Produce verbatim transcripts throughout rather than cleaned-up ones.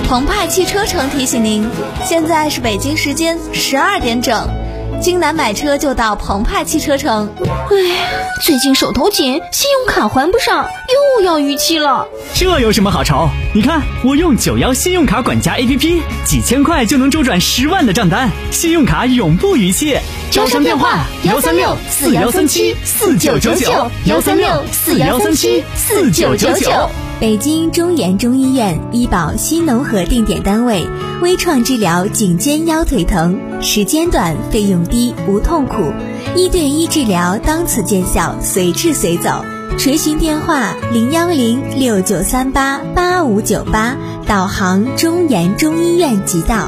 澎湃汽车城提醒您，现在是北京时间十二点整，京南买车就到澎湃汽车城。 哎，最近手头紧，信用卡还不上，又要逾期了。 这有什么好愁？你看，我用九幺信用卡管家 A P P， 几千块就能周转十万的账单，信用卡永不逾期。 招商电话：幺三六四幺三七四九九九，幺三六四幺三七四九九九。 北京中研中医院医保新农合定点单位，微创治疗颈肩腰腿疼，时间短，费用低，无痛苦，一对一治疗当此见效，随治随走。垂询电话零幺零六九三八八五九八，导航中研中医院即到。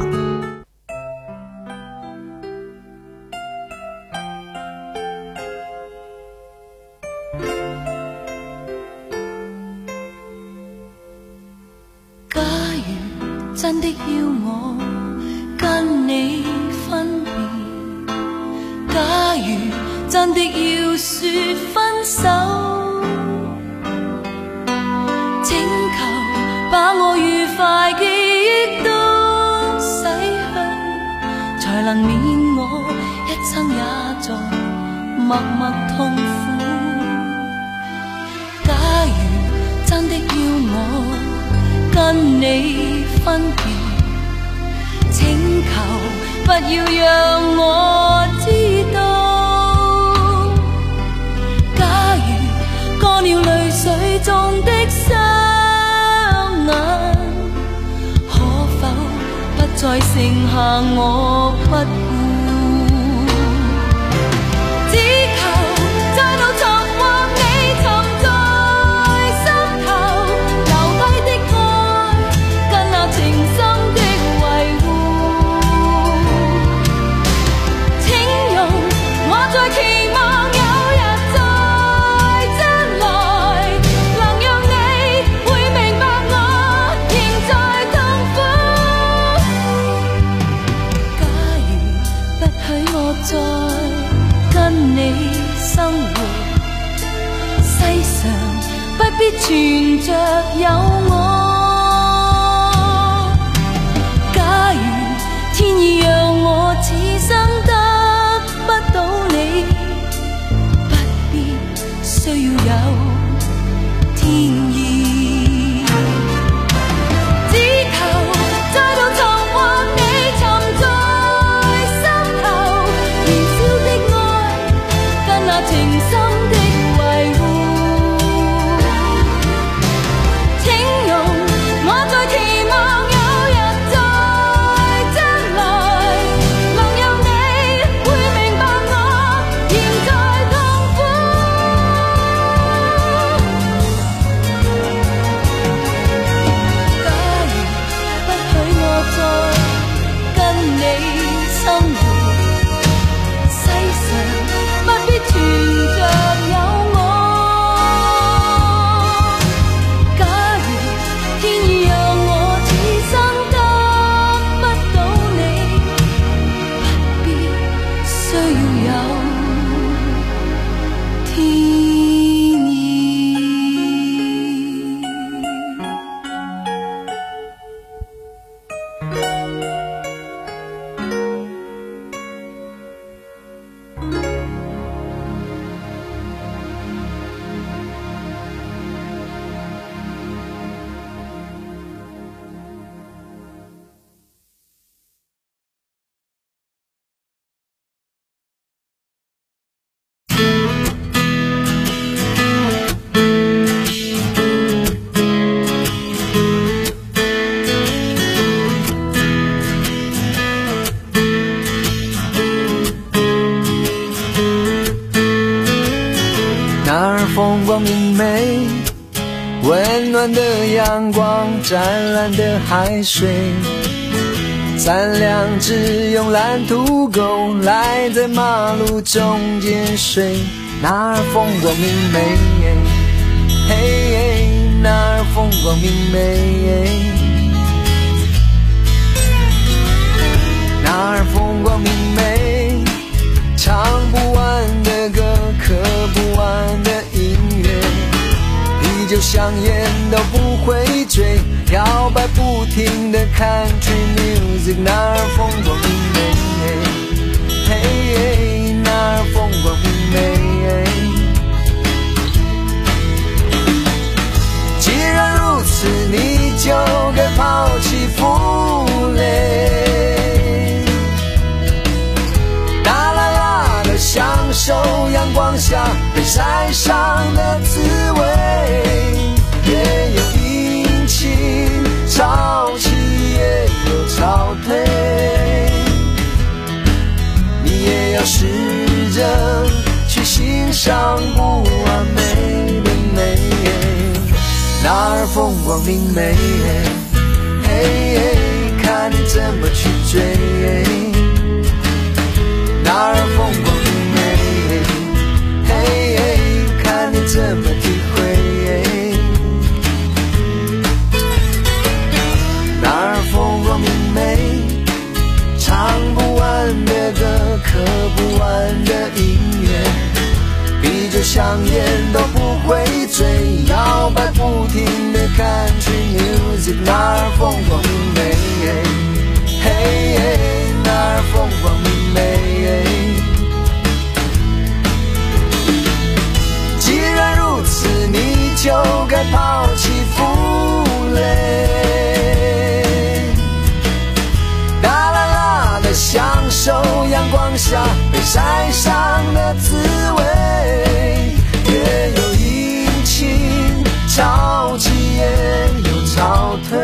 真的要我跟你分別，假如真的要說分手，請求把我愉快記憶都洗去，才能免我一生也在默默痛苦。假如真的要我跟你分別，請求不要讓我知道。假如乾了淚水中的雙眼，可否不再剩下我不顧？只求再度重獲你沉在心頭留低的愛，跟那情深的維護。請容我再期望有日在將來，能讓你會明白我仍在痛苦。假如不許我再跟你生活，世上不必存着有我。假如天意讓我此生得不到你，不必需要有天意。只求再度重獲你沉在心頭燃燒的愛，跟那情深的維護。請容我再期望有日在將來，能讓你會明白我仍在痛苦。假如不許我再跟你生活，世上不必存着有我。假如天意讓我此生得不到你，不必需要有天意。 那儿风光明媚，温暖的阳光，湛蓝的海水，三两只慵懒土狗赖在马路中间睡。那儿风光明媚，嘿嘿，那儿风光明媚，那儿风光明媚，唱不完的歌，刻不完的音乐，啤酒香烟都不会醉，摇摆不停的 country music， 哪儿风光明媚，嘿，哪儿风光明媚。既然如此，你就该抛弃负累，大啦啦的享受阳光下被晒伤的滋味，也有阴晴潮起，也有潮退，你也要试着去欣赏不完美的美，哪儿风光明媚，嘿嘿，看你怎么去追，哪儿风光明媚，嘿嘿，看你怎么体会，哪儿风光明媚，唱不完的歌，刻不完的音乐，啤酒香烟都不会醉，摇摆不停的 country music， 哪儿风光明媚，嘿嘿，哪儿风光明媚。既然如此，你就该抛弃负累，大啦啦的享受阳光下被晒伤的滋味，也有阴晴潮起，也有潮退，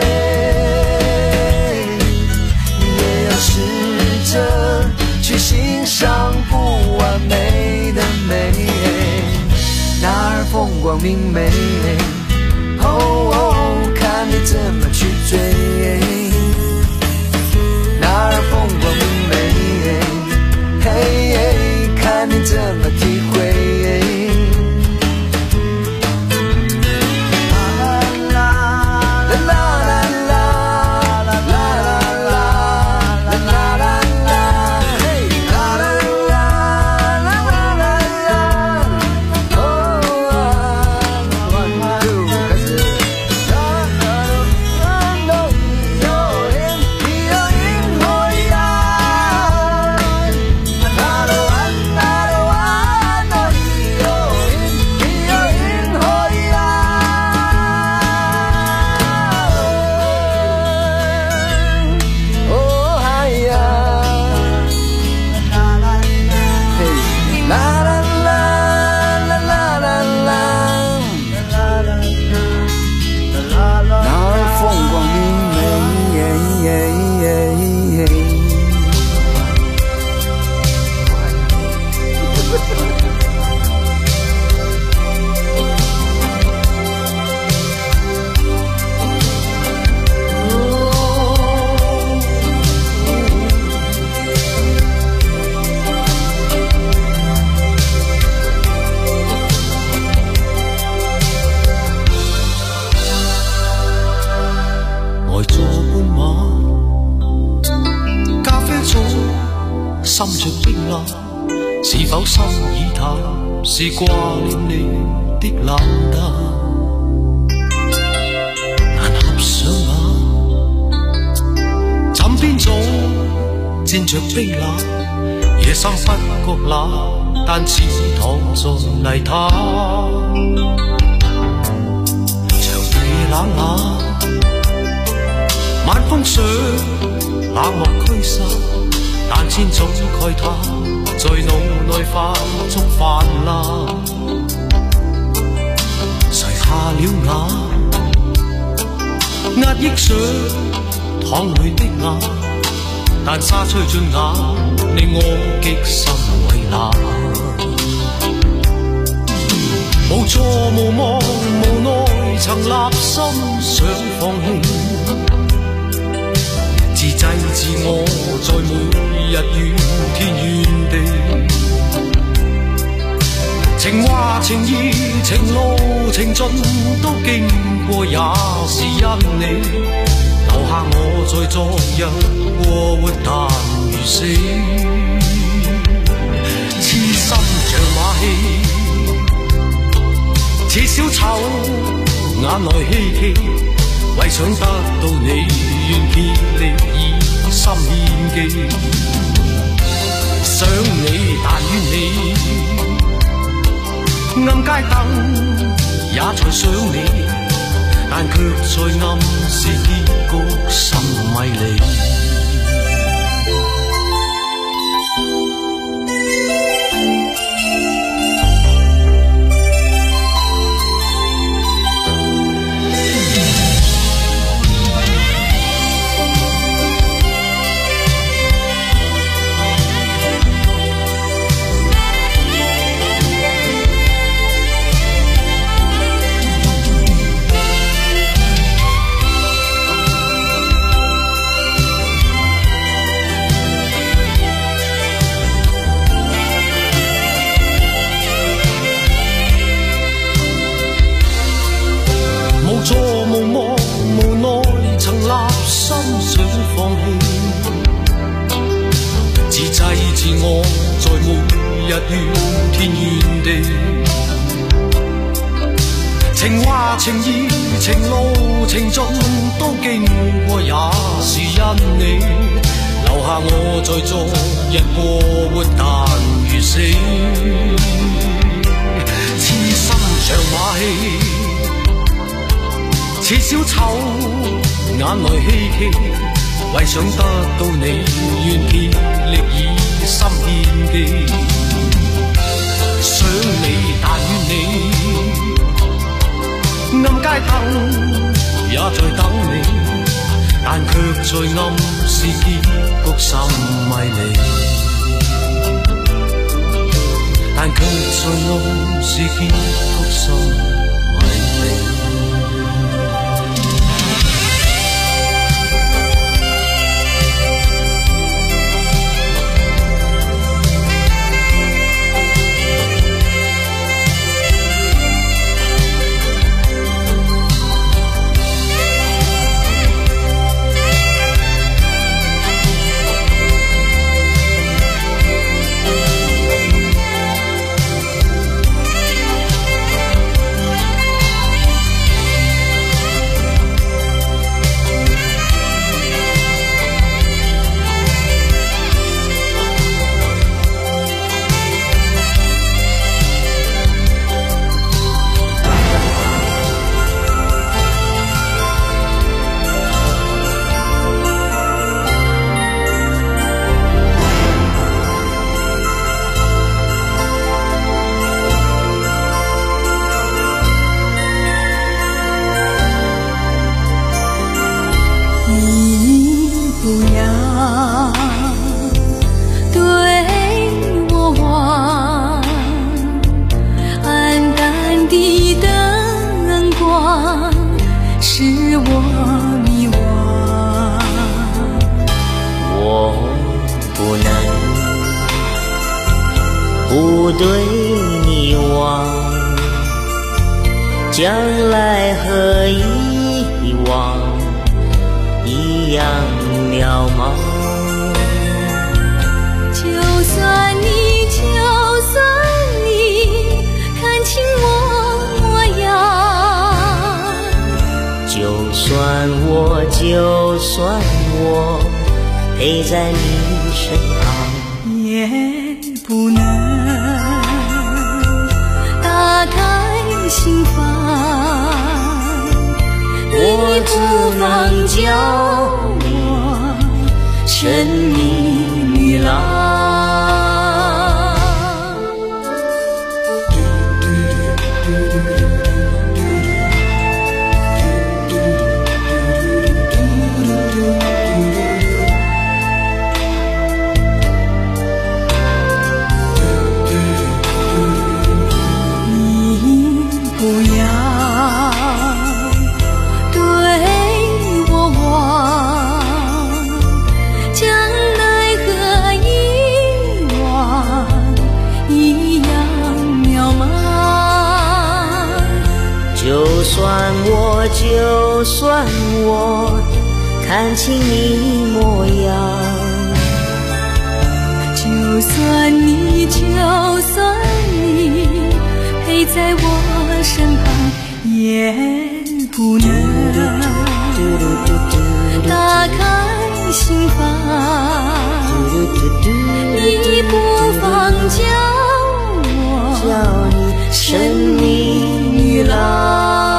你也要试着去欣赏不完美的美，哪儿风光明媚，哦哦，看你怎么去追，哪儿风光明媚，嘿嘿，看你怎么体会。 心着冰冷，是否心已淡？是掛念你的冷淡。難合上眼，枕邊早沾着冰冷，夜深不覺冷，但似躺在泥灘。長夜冷冷，晚風上冷漠驅散。但千種慨嘆在腦內化作泛濫，垂下了眼，壓抑上淌淚的眼，但沙吹進眼，令我極心為難。無助無望無奈，曾立心想放棄。自制自我，在每日怨天怨地，情話情義情路情盡都經過，也是因你留下我在昨日過活但如死，痴心像馬戲，似小丑眼內希冀，為想得到你願見。 街燈也在想你，但卻在暗示結局甚迷離。自我在每日怨天怨地，情話情義情路情盡都經過，也是因你留下我在昨日過活但如死，痴心像馬戲，似小丑眼內希冀，為想得到你願竭力以心獻記，想你但願你，暗街燈也在等你，但卻在暗示結局甚迷離，但卻在暗示結局甚迷離。 不对你忘，将来和以往一样渺茫。 就算你，就算你看清我模样， 就算我，就算我陪在你身旁， 也不能打开心房， 我只能叫我生命女郎。 就算我，就算我看清你模样， 就算你，就算你陪在我身旁，也不能打开心房，你不妨叫我沉溺于浪。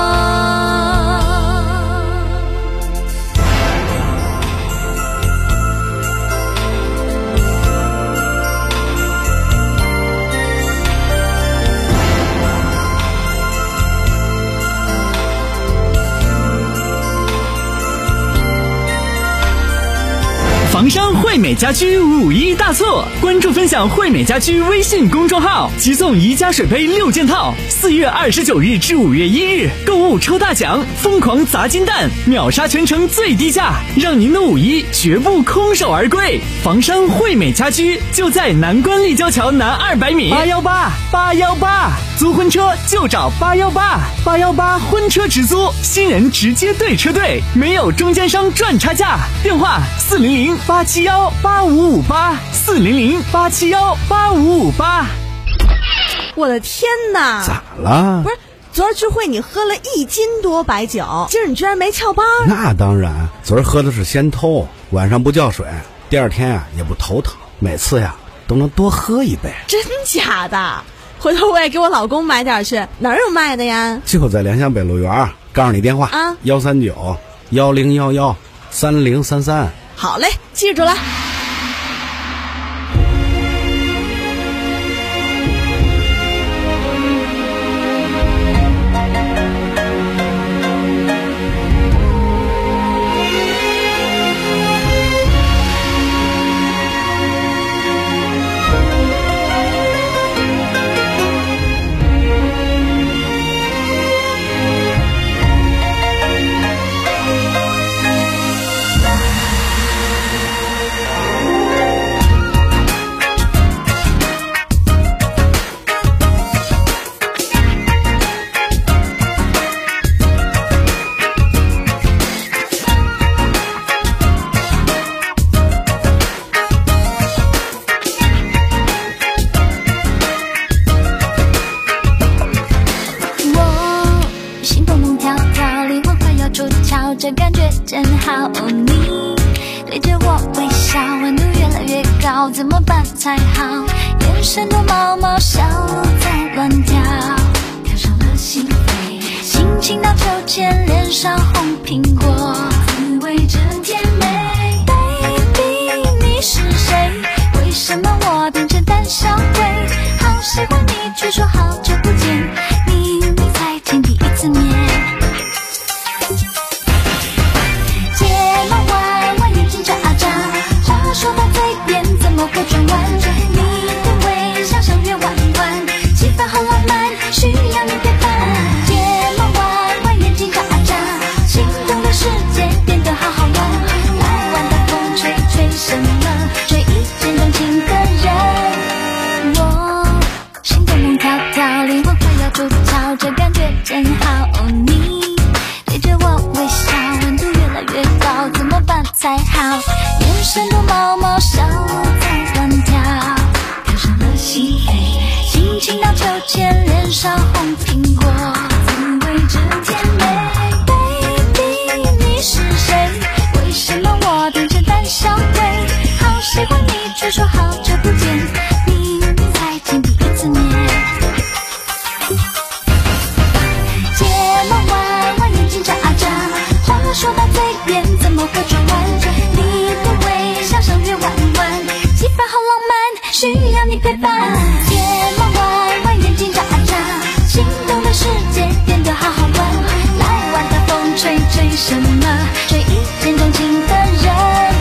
房山惠美家居五一大促，关注分享惠美家居微信公众号，即送宜家水杯六件套。四月二十九日至五月一日，购物抽大奖，疯狂砸金蛋，秒杀全城最低价，让您的五一绝不空手而归。房山惠美家居就在南关立交桥南二百米。八幺八八幺八，租婚车就找八幺八八幺八婚车直租，新人直接对车队，没有中间商赚差价。电话四零零八七幺八五五八四零零八七幺八五五八。 我的天哪！ 咋了？ 不是，昨儿聚会你喝了一斤多白酒，今儿你居然没翘班？ 那当然，昨儿喝的是仙偷，晚上不叫水，第二天呀、啊、也不头疼，每次呀都能多喝一杯。 真假的？回头我也给我老公买点去，哪儿有卖的呀？ 就在联想北路园，告诉你电话啊， 幺三九幺零幺幺三零三三。 好嘞，记住了。 这感觉真好，哦，你对着我微笑，温度越来越高，怎么办才好？眼神多毛毛，小鹿在乱跳，跳上了心扉，心情到秋千，脸上红苹果，滋味真甜美。Baby， 你是谁？为什么我变成胆小鬼？好喜欢你，据说好久不见，明明才见第一次面。说到嘴边怎么会转弯？你的微笑像月弯弯，气氛好浪漫，需要你陪伴。睫毛弯弯，眼睛眨眨，心动的世界变得好好玩。来玩的风吹吹什么？追一见钟情的人。我心蹦蹦跳跳，灵魂快要出窍，这感觉真好。哦，你对着我微笑，温度越来越高，怎么办才好？眼神多毛毛，小鹿在乱跳，跳上了心扉，心情到秋千，脸上红苹果，滋味真甜美。Baby， 你是谁？为什么我变成胆小鬼？好喜欢你，据说好久不见，明明才见第一次面。睫毛弯弯，眼睛眨眨，话说到嘴边怎么会转弯？像月弯弯，气氛好浪漫，需要你陪伴。睫毛弯弯，眼睛眨眨，心动的世界变得好好玩。来玩的风吹吹什么？追一见钟情的人。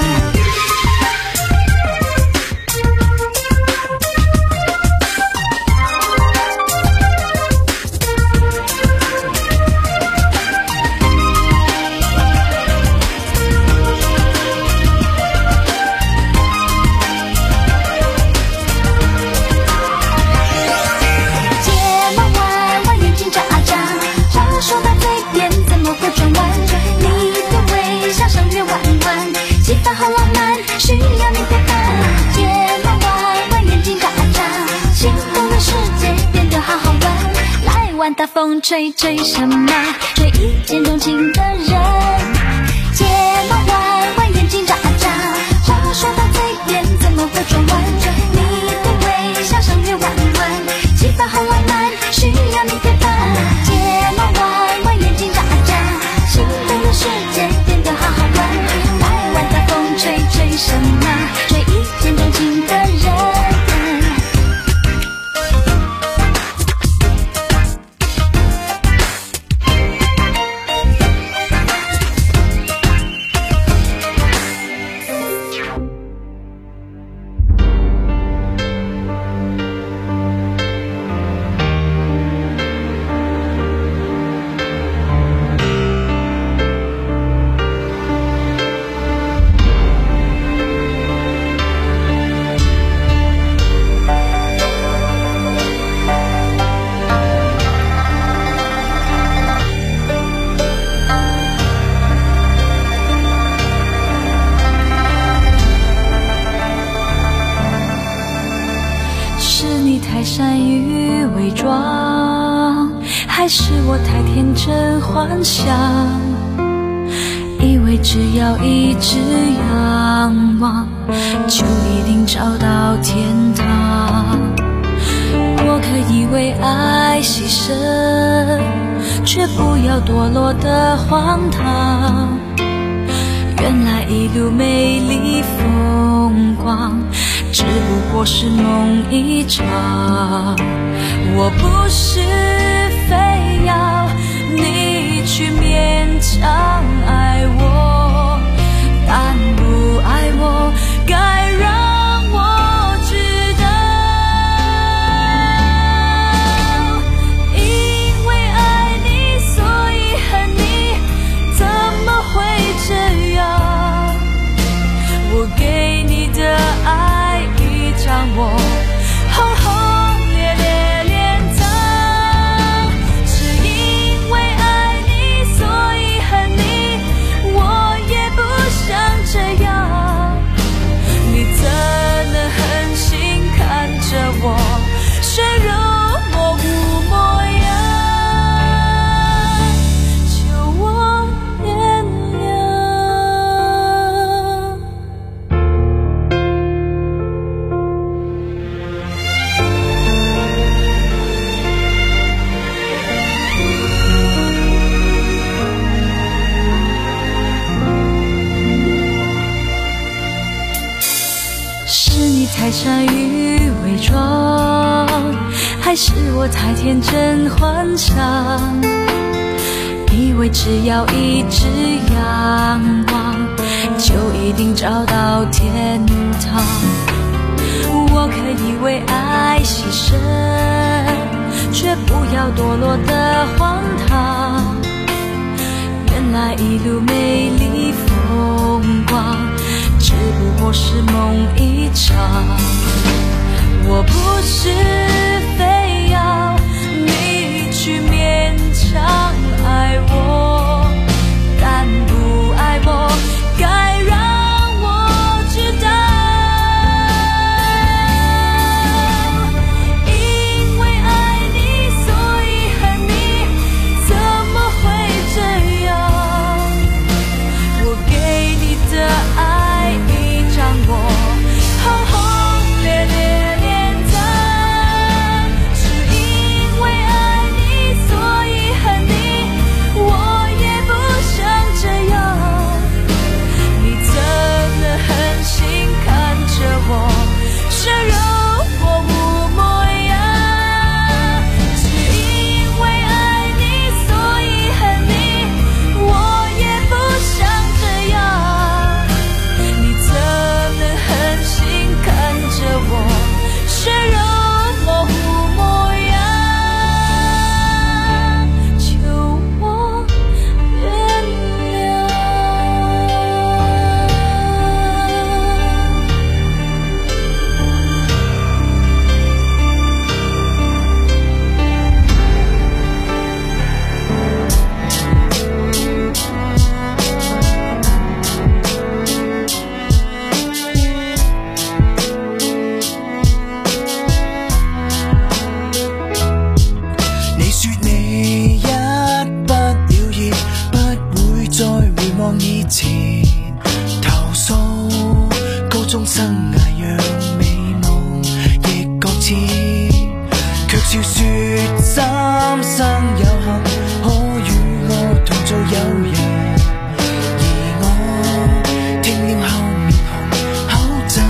大风吹吹什么？追一见钟情的人。睫毛弯弯，眼睛眨眨，话说到嘴边怎么会转弯？你的微笑像月弯弯，气氛好浪漫， 真幻想，以为只要一直仰望，就一定找到天堂。我可以为爱牺牲，却不要堕落的荒唐。原来一路美丽风光，只不过是梦一场。我不是非要你去勉强爱我，但不爱我该让我知道。因为爱你所以恨你，怎么会这样？我给你的爱已将我轰轰烈烈炼脏，是因为爱你所以恨你，我也不想这样。你怎能狠心看着我血肉模糊模样，求我原是你太善于伪装，还是我太天真幻想，以为只要一直仰望，就一定找到天堂。我可以为爱牺牲，却不要堕落的荒唐。原来一路美丽风光，只不过是梦一场。我不是非要你去勉强爱我，但不爱我该让我知道。因为爱你所以恨你，怎么会这样？我给你的爱已将我轰轰烈烈炼脏，是因为爱你所以恨你，我也不想这样。你怎能狠心看着我血肉模糊模样？是因为爱你所以恨你，我也不想这样。你怎能狠心看着我血肉模糊模样？求我原谅。 你說你一不了意，不會再回望以前，投訴高中生涯讓美夢亦擱淺，卻笑說三生有幸可與我同做友人，而我聽了後面紅口震。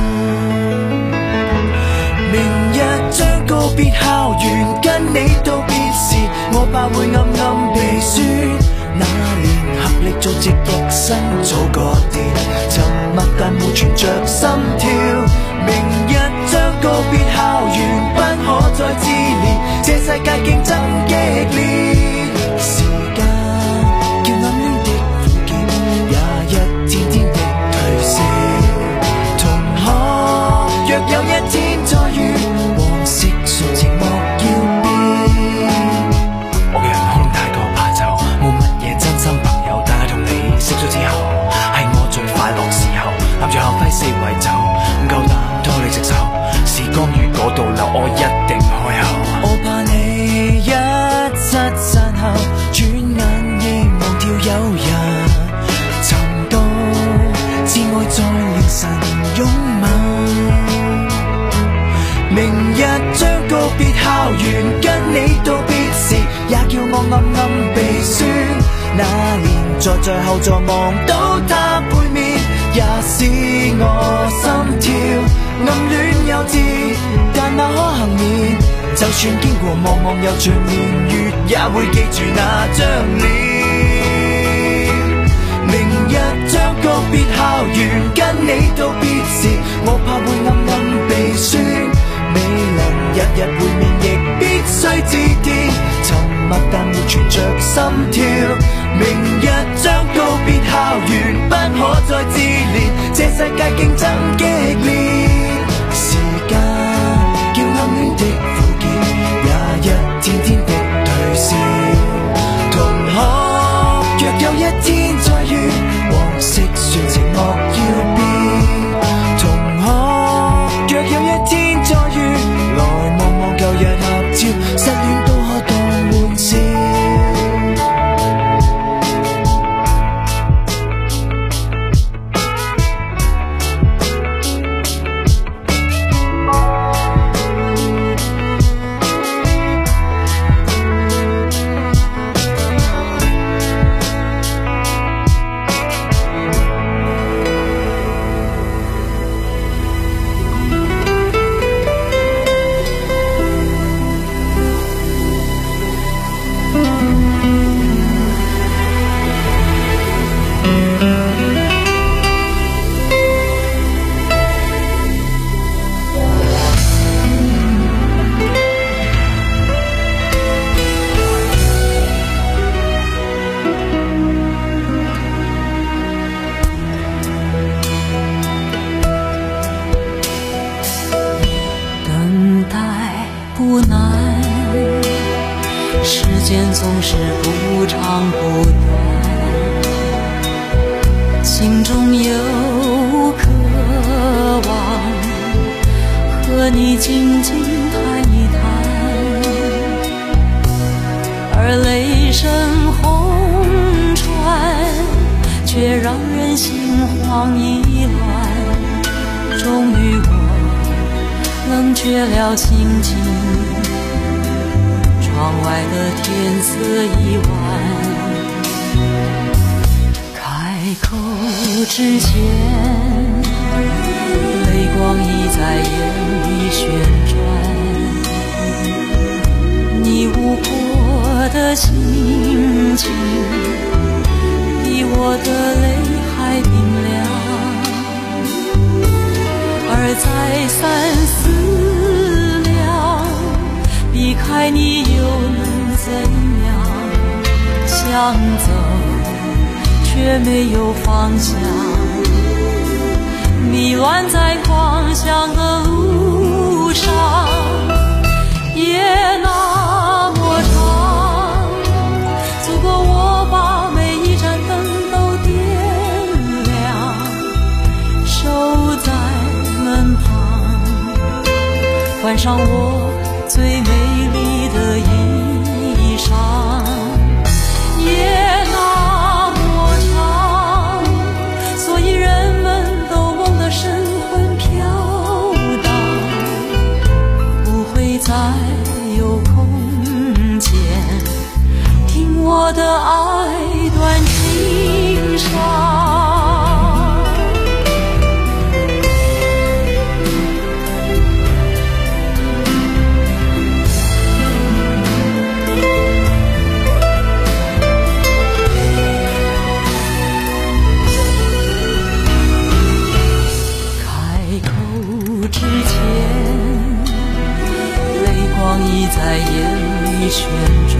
明日將告別校園，跟你道別時，我怕會暗暗鼻酸。那年合力做直一生早個跌，沉默但沒存着心跳。明日將告別校園，不可再自憐，這世界競爭激烈。時間叫暗戀的苦澀，也一天天的褪色。同學，若有一天再遇，往昔純情莫要變。我嘅人空太過怕醜，冇乜嘢真心朋友，但係同你識咗之後，係我最快樂時候。攬住校徽四圍走，唔夠膽拖你隻手。時光如果倒流，我一定開口。我怕你一失散後，轉眼校園，跟你道別時，也叫我暗暗鼻酸。那年坐在後座望到他背面，也使我心跳暗戀幼稚，但那可幸免，就算經過茫茫悠長年月，也會記住那張臉。明日將告別校園，跟你道別時，我怕會暗暗鼻酸。未能日日會面，亦必須致電，沉默但沒存着心跳。明日將告別校園，不可再自憐，這世界競爭激烈，時間叫暗戀的苦澀，也一天天的退燒。同學，若有一天再遇，往昔算情樂要變。同學，若有一天再遇，來望望舊日合照，失戀都可當玩笑。 换上我最美丽的衣裳，夜那么长，所以人们都梦得神魂飘荡，不会再有空间听我的爱断情伤。已在眼里旋转，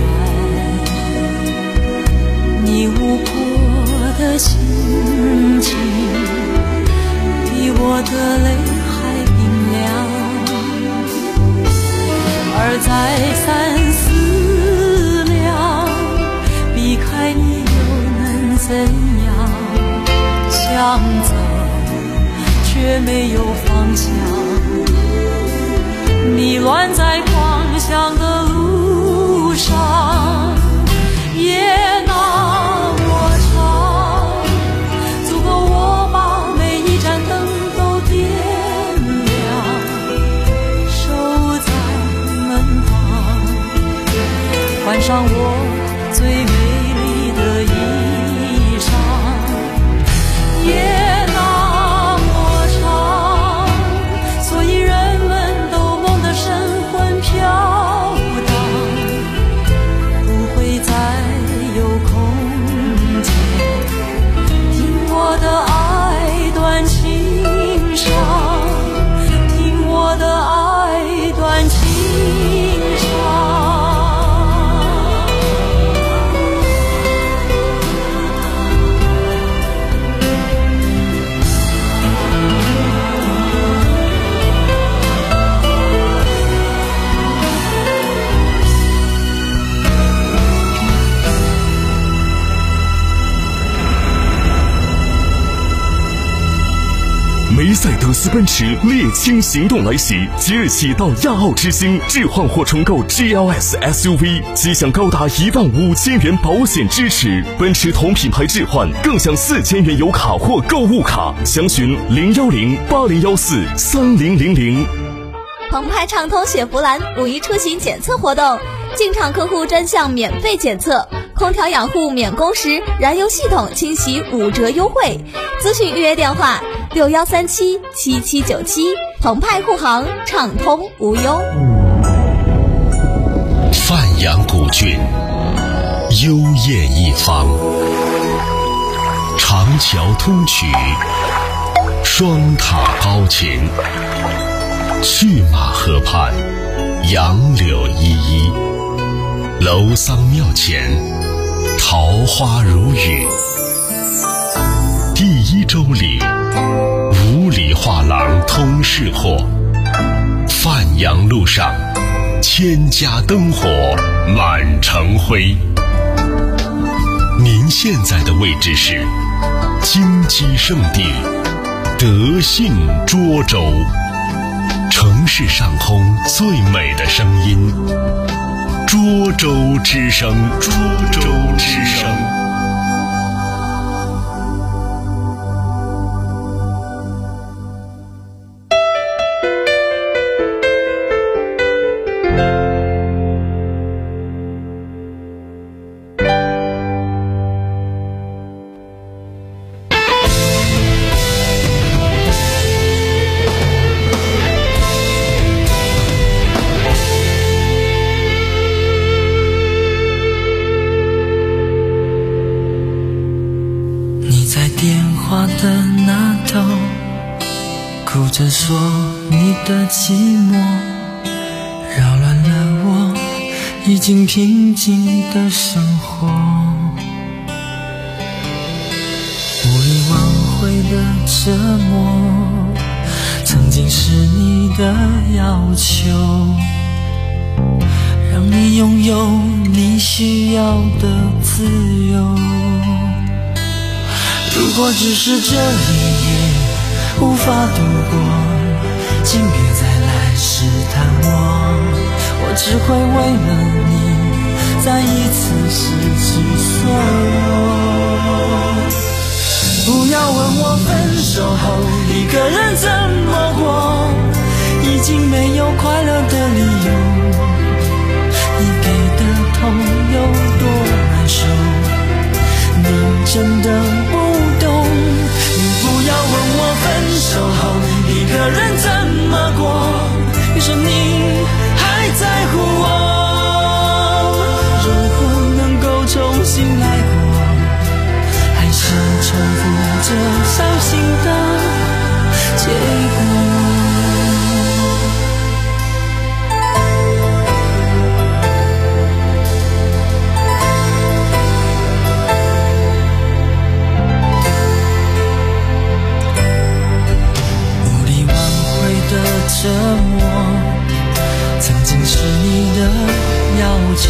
你无波的心情比我的泪还冰凉，而再三思量，避开你又能怎样？想走却没有方向，你乱在狂想的路上，夜那么长，足够我把每一盏灯都点亮，守在门旁， 梅赛德斯奔驰猎青行动来袭，即日起到亚奥之星置换或重购 G L S S U V， 即享高达一万五千元保险支持。奔驰同品牌置换更享四千元油卡或购物卡，详询零幺零八零幺四三零零零。 澎湃畅通雪佛兰五一出行检测活动，进场客户专项免费检测，空调养护免工时，燃油系统清洗五折优惠。咨询预约电话六幺三七七七九七。澎湃护航，畅通无忧。 范阳古郡，幽艳一方，长桥通衢，双塔高擎，去马河畔，杨柳依依，楼桑庙前，桃花如雨。第一周里，五里画廊通市货，范阳路上，千家灯火满城辉。您现在的位置是金鸡圣地德信涿州，城市上空最美的声音，涿州之声，涿州之声。 哭着说你的寂寞扰乱了我已经平静的生活，无力挽回的折磨曾经是你的要求，让你拥有你需要的自由。如果只是这一夜无法度过，请别再来试探我，我只会为了你再一次失去所有。不要问我分手后一个人怎么过，已经没有快乐的理由，你给的痛有多难受，你真的不懂。不要问我分手后一个人怎么过，别说你还在乎我，如何能够重新来过，还是重复着伤心的结果。折磨曾经是你的要求，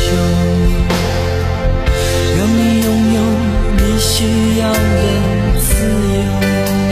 让你拥有你需要的自由。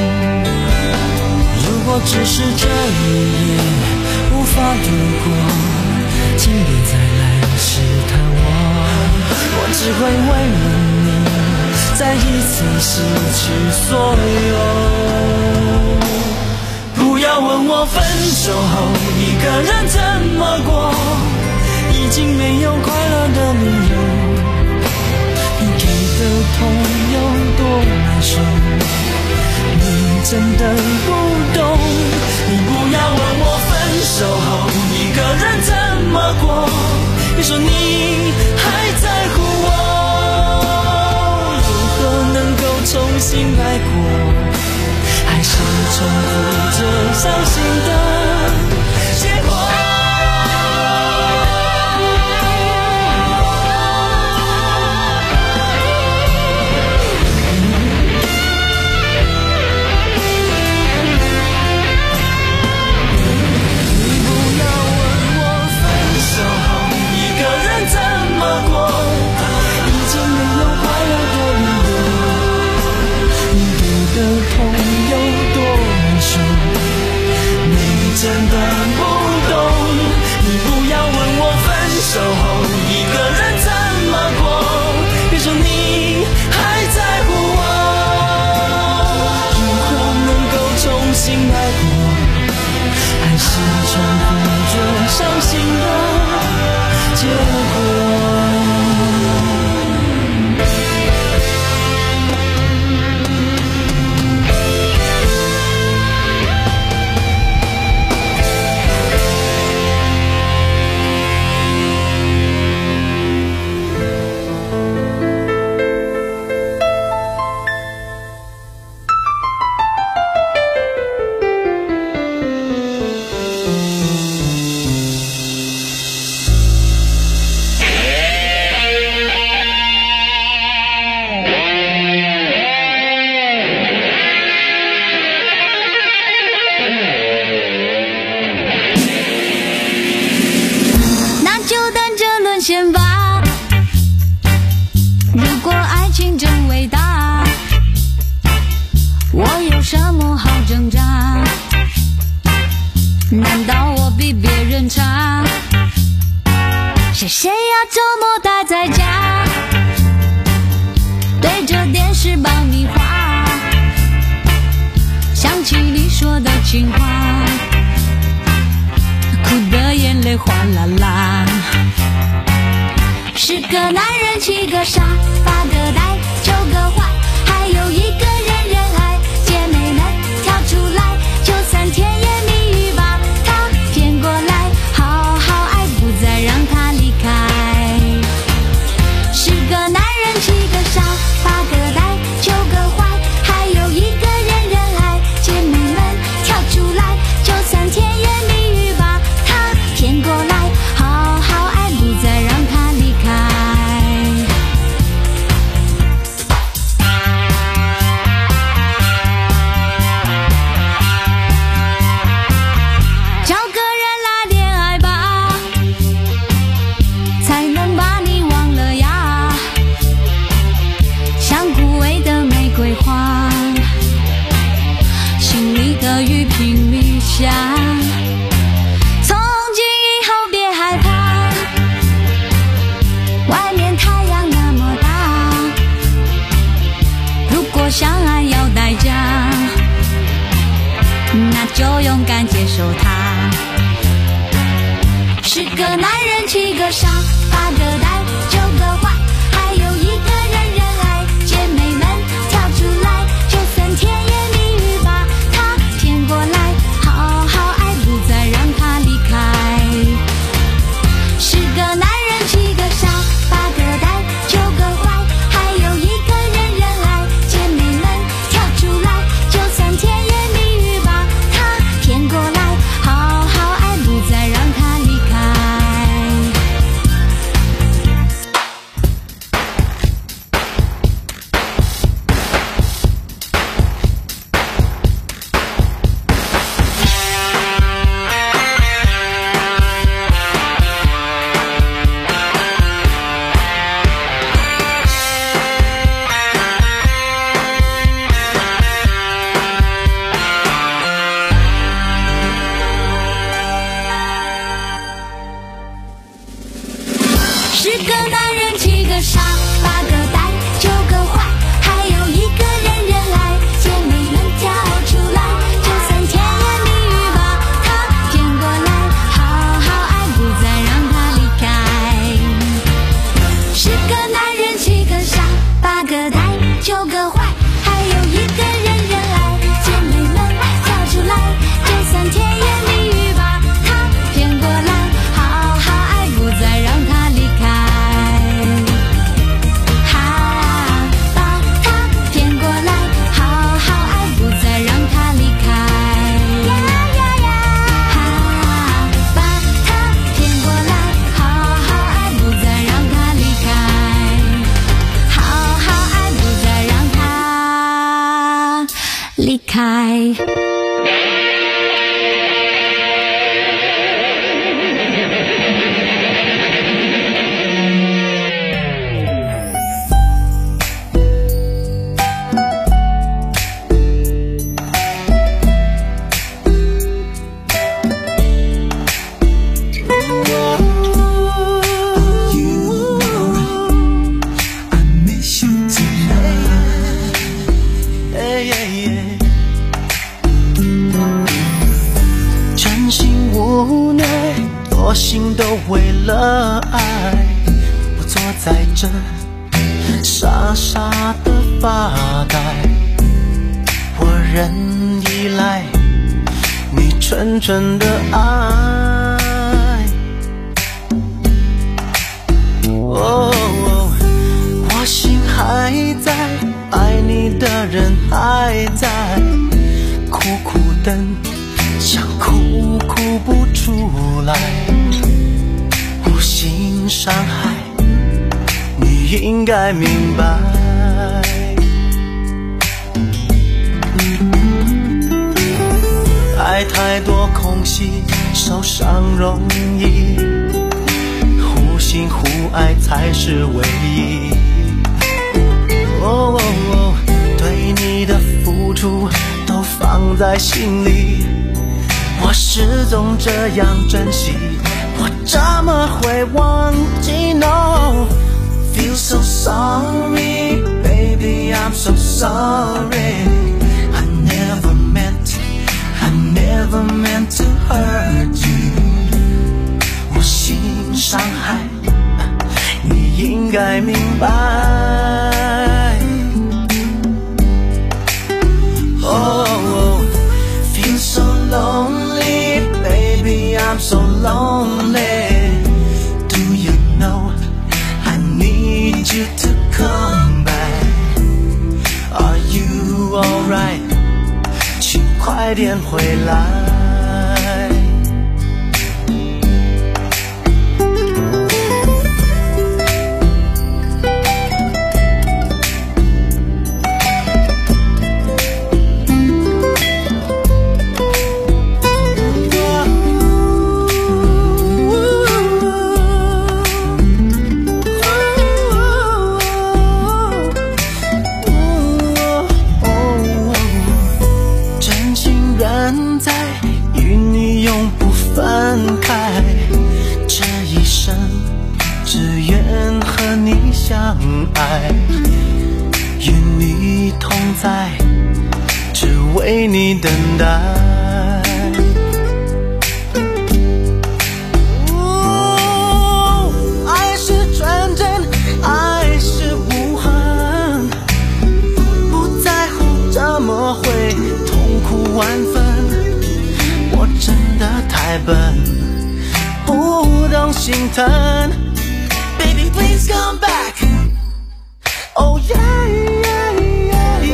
如果只是这一夜无法度过，请别再来试探我，我只会为了你再一次失去所有。不要问我分手后一个人怎么过，已经没有快乐的理由，你给的痛有多难受，你真的不懂。你不要问我分手后一个人怎么过，别说你还在乎我，如何能够重新来过，还是重复着伤心的结果。你不要问我分手后一个人怎么过，已经没有快乐的理由，你给的痛有多难受， 情话，哭的眼泪哗啦啦。十个男人七个傻，八个呆九个坏，还有一个人人爱。姐妹们跳出来，就算甜言蜜语把他骗过来，好好爱，不再让他离开。十个男人七个傻，八个呆九个坏，还有一个人人爱。姐妹们跳出来，就算甜言蜜语把他骗过来，好好爱，不再让他离开。找个人来恋爱吧，才能把你忘了呀。像枯萎的玫瑰花，心里的雨拼命下。从今以后别害怕，外面太阳那么大，如果相爱要代价，那就勇敢接受它。十个男人七个傻，八个呆九个坏，还有一个人人爱。姐妹们跳出来，就算甜言蜜语把他骗过来，好好爱，不再让他离开。十个男人七个傻，八个呆九个坏，还有一个人人爱。姐妹们跳出来，就算甜言蜜语把他骗过来，好好爱，不再让他离开。十个男人七个傻，八个呆九个坏，还有一个人人爱。姐妹们跳出来，就算甜言蜜语把他骗过来，好好爱，不再让他离开。十个男人七个傻，八个呆九个坏，还有一个人人爱。姐妹们跳出来，就算甜言蜜语把他骗过来，好好爱，不再让他离开。哈，把他骗过来，好好爱，不再让他离开。呀呀呀，哈，把他骗过来，好好爱，不再让他离开。好好爱，不再让他离开。 真心无奈，多心都为了爱，我坐在这傻傻的发呆，我仍依赖你纯纯的爱。哦，我心还在，爱你的人还在，苦苦等，想哭哭不出来，无心伤害，你应该明白。爱太多空隙，受伤容易，互信互爱才是唯一。哦哦哦，对你的付出都放在心里，我始终这样珍惜，我怎么会忘记 ？No, feel so sorry, baby, I'm so sorry. I never meant, I never. never meant to hurt you， 无心伤害，你应该明白。Oh, oh, feel so lonely, baby, I'm so lonely. Do you know I need you to come back? Are you alright? 请快点回来。相爱，与你同在，只为你等待。哦，爱是纯真，爱是无痕，不在乎怎么会痛苦万分。我真的太笨，不懂心疼。Baby, please come back. Oh yeah, yeah, yeah,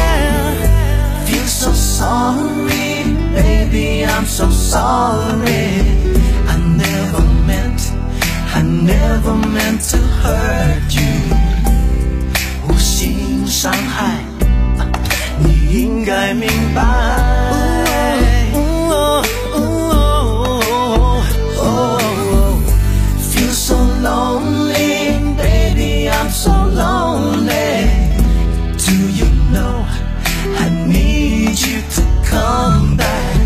yeah. Feel so sorry, baby, I'm so sorry. I never meant, I never meant to hurt you. 无心伤害，你应该明白。Feel so lonely, baby, I'm so lonely. Do you know I need you to come back?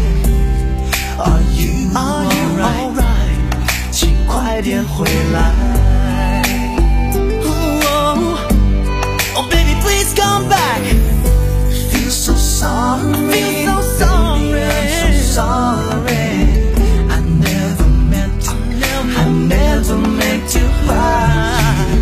Are you alright? 请快点回来。Oh, oh, baby, please come back. Feel so sorry, feel so sorry, baby, I'm so sorry. I never meant, I never meant to hurt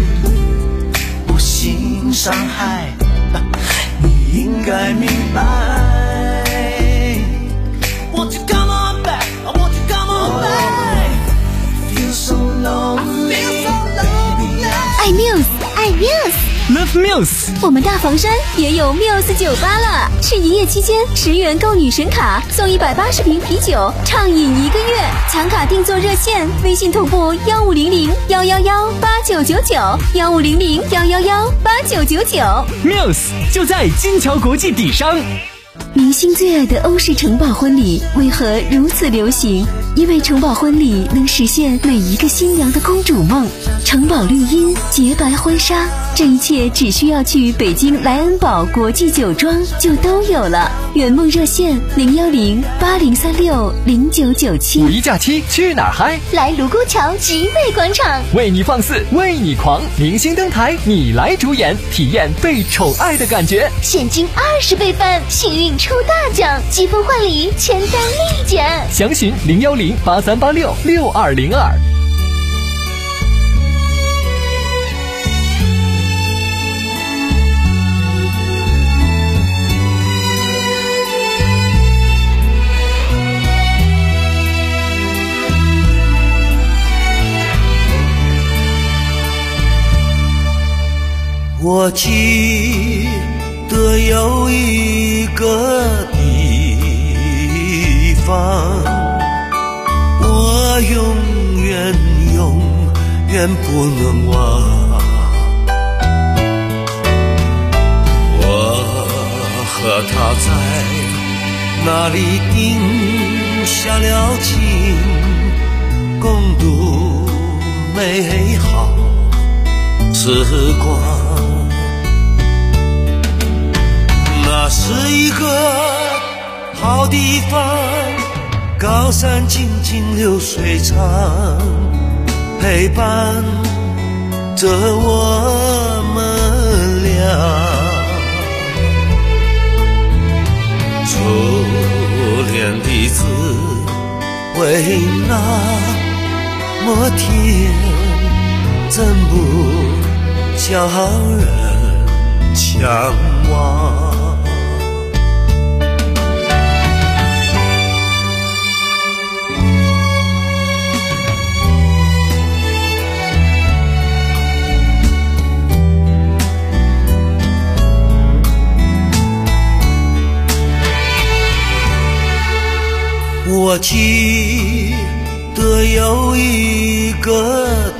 you. 无心伤害，你应该明白。Won't you come on back? Won't you come on back? Feel so lonely, feel so lonely. 爱 Muse， 爱 Muse。Love Muse， 我们大房山也有 Muse 酒吧了。是营业期间，十元购女神卡送一百八十瓶啤酒，畅饮一个月。抢卡订座热线：微信同步幺五零零幺幺幺八九九九，幺五零零幺幺幺八九九九。 Muse 就在金桥国际底商。 明星最爱的欧式城堡婚礼为何如此流行？因为城堡婚礼能实现每一个新娘的公主梦。城堡绿荫，洁白婚纱，这一切只需要去北京莱恩堡国际酒庄就都有了。圆梦热线零幺零八零三六零九九七。 五一假期去哪儿嗨？ 来卢沟桥集美广场， 为你放肆，为你狂，明星登台，你来主演，体验被宠爱的感觉。 现金二十倍翻，幸运出大奖，积分换礼，签单立减。 详询零幺零八三八六六二零二。 我记得有一个地方，我永远永远不能忘。我和他在那里定下了情，共度美好时光。那是一个好地方，高山静静流水长，陪伴着我们俩。初恋的的滋味那么甜，怎不叫人向往？我记得有一个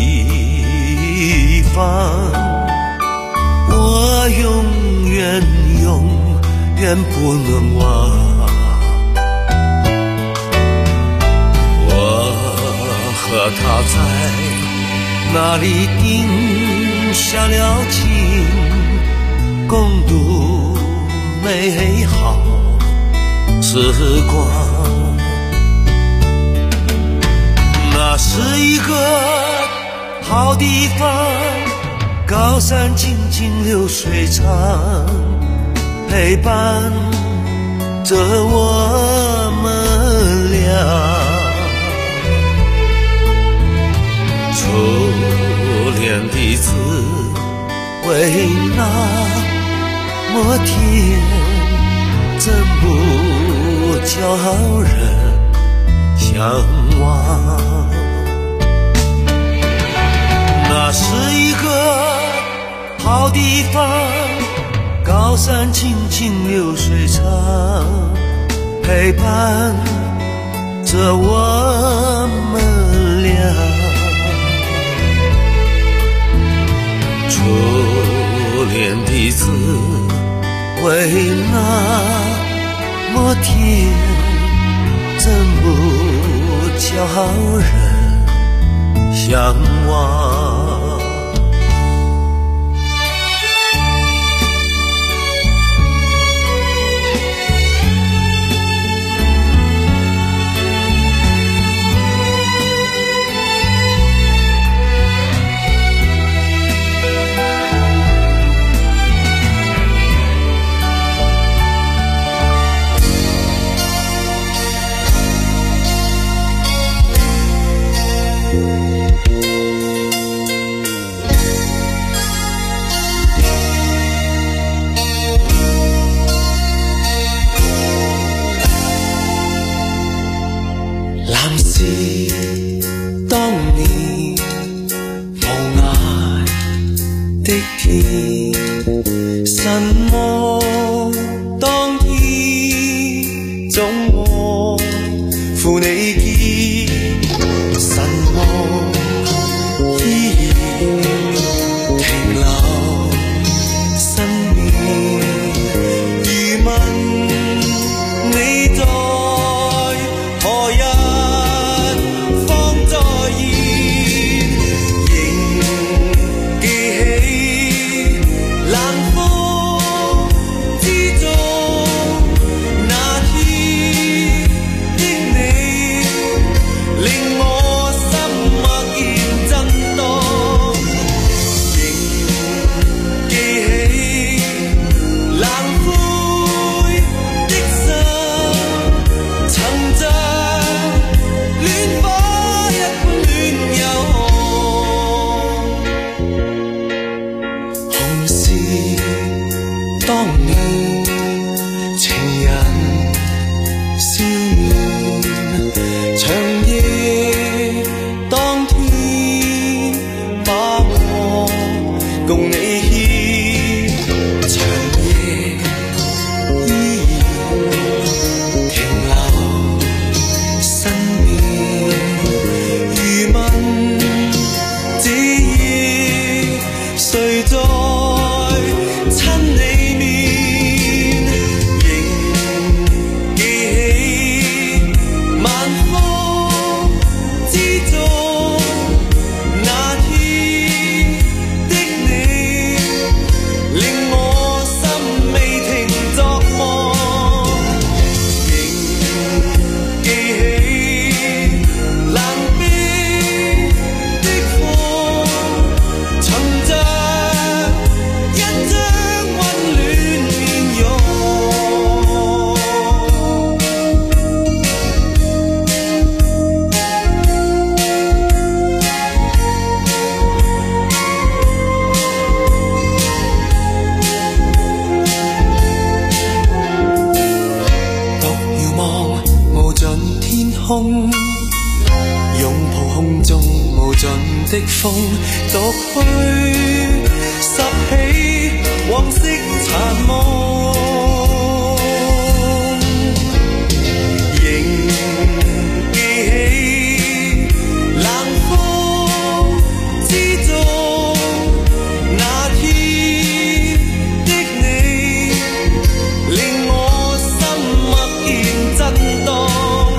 地方，我永远永远不能忘。我和他在那里定下了情，共度美好时光。那是一个好地方，高山静静流水长，陪伴着我们俩。初恋的滋味那么甜，怎不叫人向往？那是一个好地方，高山静静流水长，陪伴着我们俩。初恋的滋味那么甜，怎不叫人向往？ 蓝是當年無涯的天，神魔當天總我負你見，神魔依然停留身邊，如問你在何日空，拥抱空中無盡的風，獨去拾起往昔殘夢，仍記起冷風之中那天的你，令我心默然震盪。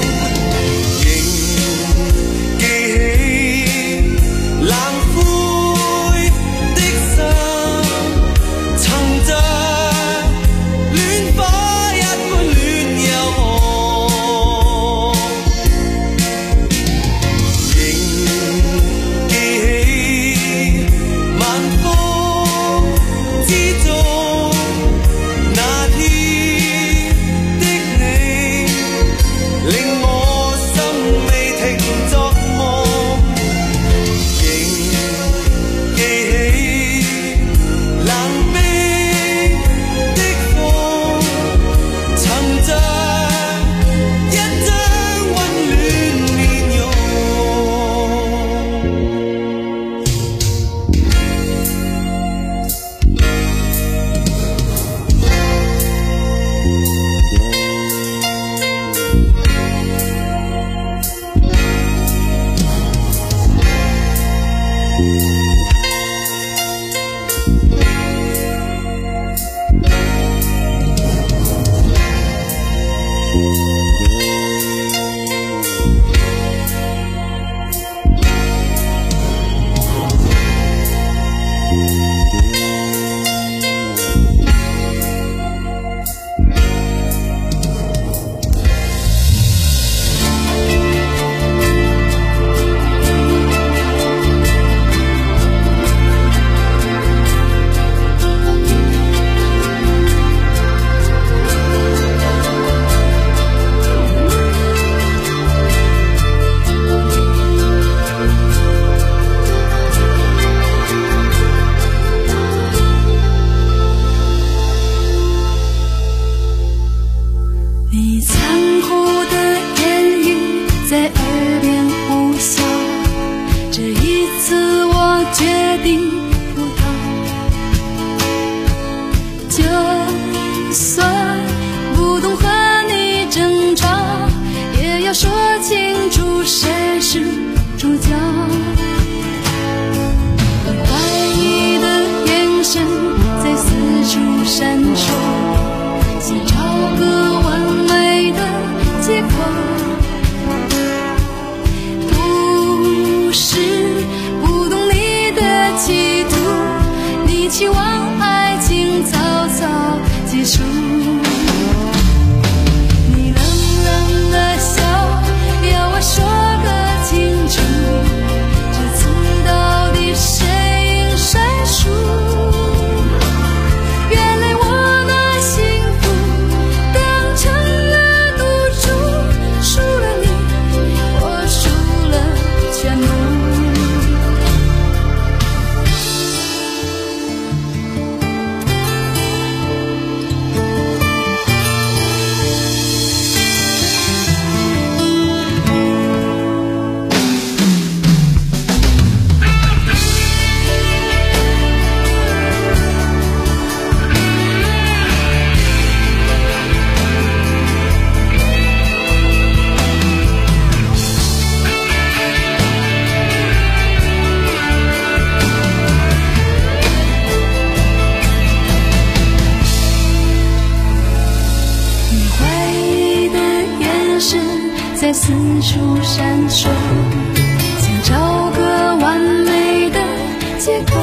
在四处闪烁，想找个完美的借口。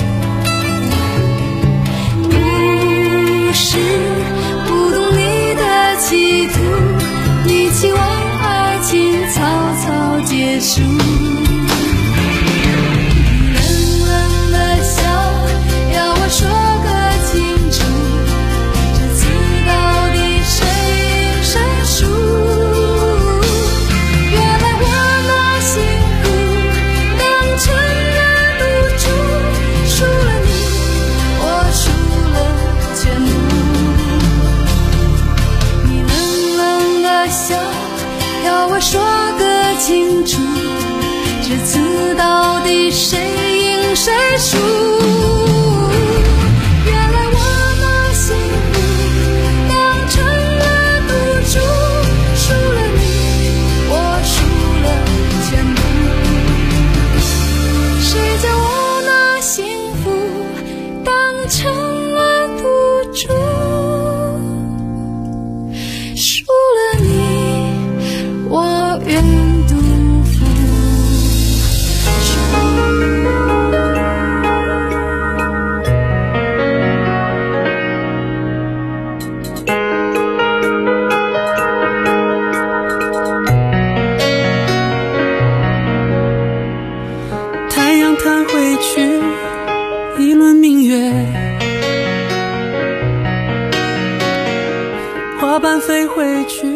不是不懂你的企图，你期望爱情草草结束。冷冷的笑，要我说个清楚，这次到底谁赢谁输？说到底谁赢谁输？原来我那幸福当成了赌注，输了你，我输了前途。谁叫我那幸福当成了赌注，输了你，我愿赌服输。 太阳弹回去一轮明月，花瓣飞回去